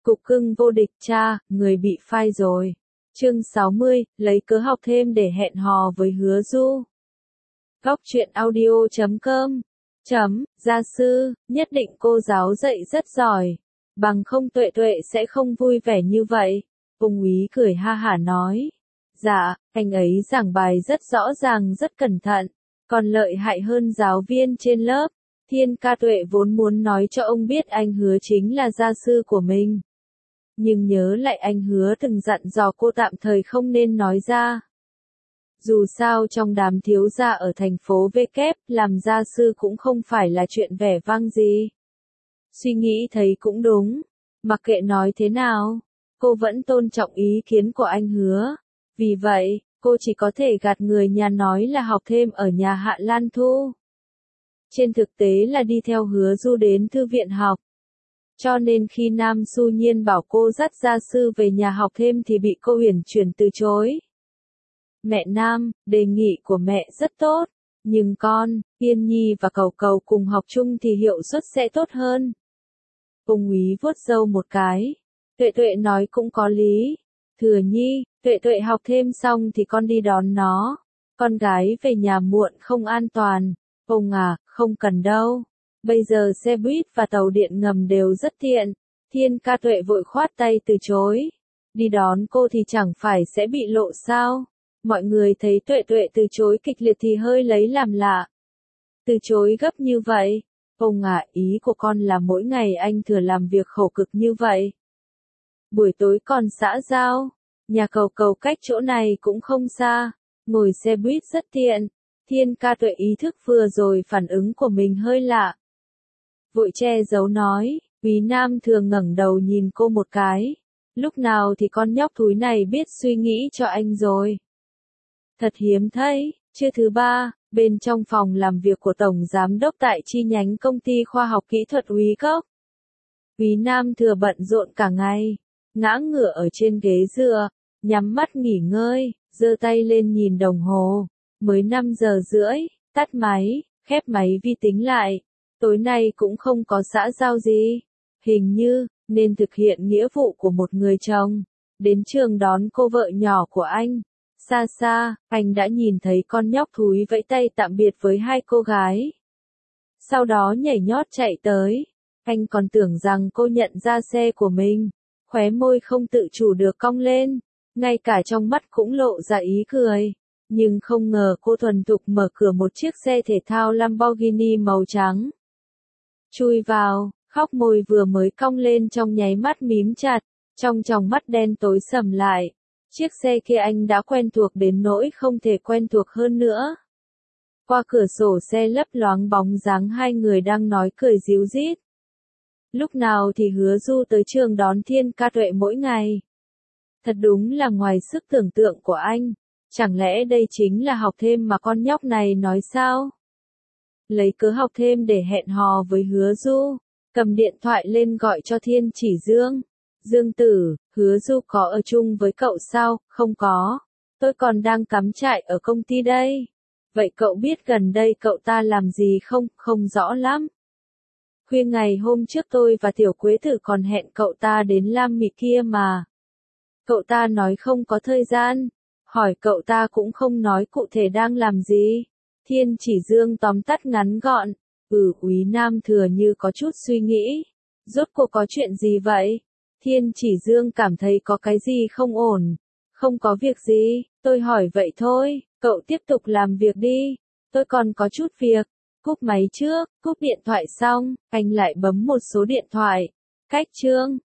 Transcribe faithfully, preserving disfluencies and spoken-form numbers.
Cục cưng vô địch cha, người bị phai rồi. Chương sáu mươi, lấy cớ học thêm để hẹn hò với Hứa Du. Góc truyện audio chấm com. Chấm, gia sư, nhất định cô giáo dạy rất giỏi. Bằng không Tuệ Tuệ sẽ không vui vẻ như vậy. Ung Úy cười ha hả nói. Dạ, anh ấy giảng bài rất rõ ràng rất cẩn thận. Còn lợi hại hơn giáo viên trên lớp. Thiên Ca Tuệ vốn muốn nói cho ông biết anh Hứa chính là gia sư của mình. Nhưng nhớ lại anh Hứa từng dặn dò cô tạm thời không nên nói ra. Dù sao trong đám thiếu gia ở thành phố V kép, làm gia sư cũng không phải là chuyện vẻ vang gì. Suy nghĩ thấy cũng đúng. Mặc kệ nói thế nào, cô vẫn tôn trọng ý kiến của anh Hứa. Vì vậy, cô chỉ có thể gạt người nhà nói là học thêm ở nhà Hạ Lan Thu. Trên thực tế là đi theo Hứa Du đến thư viện học. Cho nên khi Nam Xu Nhiên bảo cô dắt gia sư về nhà học thêm thì bị cô Uyển Chuyển từ chối. Mẹ Nam, đề nghị của mẹ rất tốt, nhưng con, Yên Nhi và Cầu Cầu cùng học chung thì hiệu suất sẽ tốt hơn. Ung Úy vuốt râu một cái. Tuệ Tuệ nói cũng có lý. Thừa Nhi, Tuệ Tuệ học thêm xong thì con đi đón nó. Con gái về nhà muộn không an toàn. Ông à, không cần đâu. Bây giờ xe buýt và tàu điện ngầm đều rất tiện. Thiên Ca Tuệ vội khoát tay từ chối. Đi đón cô thì chẳng phải sẽ bị lộ sao? Mọi người thấy Tuệ Tuệ từ chối kịch liệt thì hơi lấy làm lạ. Từ chối gấp như vậy? Ông à, ý của con là mỗi ngày anh Thừa làm việc khổ cực như vậy. Buổi tối còn xã giao. Nhà Cầu Cầu cách chỗ này cũng không xa. Ngồi xe buýt rất tiện. Thiên Ca Tuệ ý thức vừa rồi phản ứng của mình hơi lạ. Vội che giấu nói, Úy Nam thường ngẩng đầu nhìn cô một cái. Lúc nào thì con nhóc thúi này biết suy nghĩ cho anh rồi. Thật hiếm thấy. Trưa thứ ba, bên trong phòng làm việc của Tổng Giám đốc tại chi nhánh công ty khoa học kỹ thuật Úy Cốc. Úy Nam Thừa bận rộn cả ngày, ngã ngửa ở trên ghế dựa, nhắm mắt nghỉ ngơi, giơ tay lên nhìn đồng hồ. Mới năm giờ rưỡi, tắt máy, khép máy vi tính lại. Tối nay cũng không có xã giao gì. Hình như, nên thực hiện nghĩa vụ của một người chồng. Đến trường đón cô vợ nhỏ của anh. Xa xa, anh đã nhìn thấy con nhóc thúi vẫy tay tạm biệt với hai cô gái. Sau đó nhảy nhót chạy tới. Anh còn tưởng rằng cô nhận ra xe của mình. Khóe môi không tự chủ được cong lên. Ngay cả trong mắt cũng lộ ra ý cười. Nhưng không ngờ cô thuần thục mở cửa một chiếc xe thể thao Lamborghini màu trắng. Chui vào, khóc môi vừa mới cong lên trong nháy mắt mím chặt, trong tròng mắt đen tối sầm lại. Chiếc xe kia anh đã quen thuộc đến nỗi không thể quen thuộc hơn nữa. Qua cửa sổ xe lấp loáng bóng dáng hai người đang nói cười ríu rít. Lúc nào thì Hứa Du tới trường đón Thiên Ca Tuệ mỗi ngày. Thật đúng là ngoài sức tưởng tượng của anh. Chẳng lẽ đây chính là học thêm mà con nhóc này nói sao? Lấy cớ học thêm để hẹn hò với Hứa Du, cầm điện thoại lên gọi cho Thiên Chỉ Dương. Dương tử, Hứa Du có ở chung với cậu sao? Không có. Tôi còn đang cắm trại ở công ty đây. Vậy cậu biết gần đây cậu ta làm gì không? Không rõ lắm. Khuya ngày hôm trước tôi và Tiểu Quế Tử còn hẹn cậu ta đến Lam Mị kia mà. Cậu ta nói không có thời gian. Hỏi cậu ta cũng không nói cụ thể đang làm gì. Thiên Chỉ Dương tóm tắt ngắn gọn. Ừ, Úy Nam Thừa như có chút suy nghĩ. Rốt cuộc có chuyện gì vậy? Thiên Chỉ Dương cảm thấy có cái gì không ổn. Không có việc gì, tôi hỏi vậy thôi, cậu tiếp tục làm việc đi. Tôi còn có chút việc. Cúp máy trước, cúp điện thoại xong, anh lại bấm một số điện thoại. Cách Trương,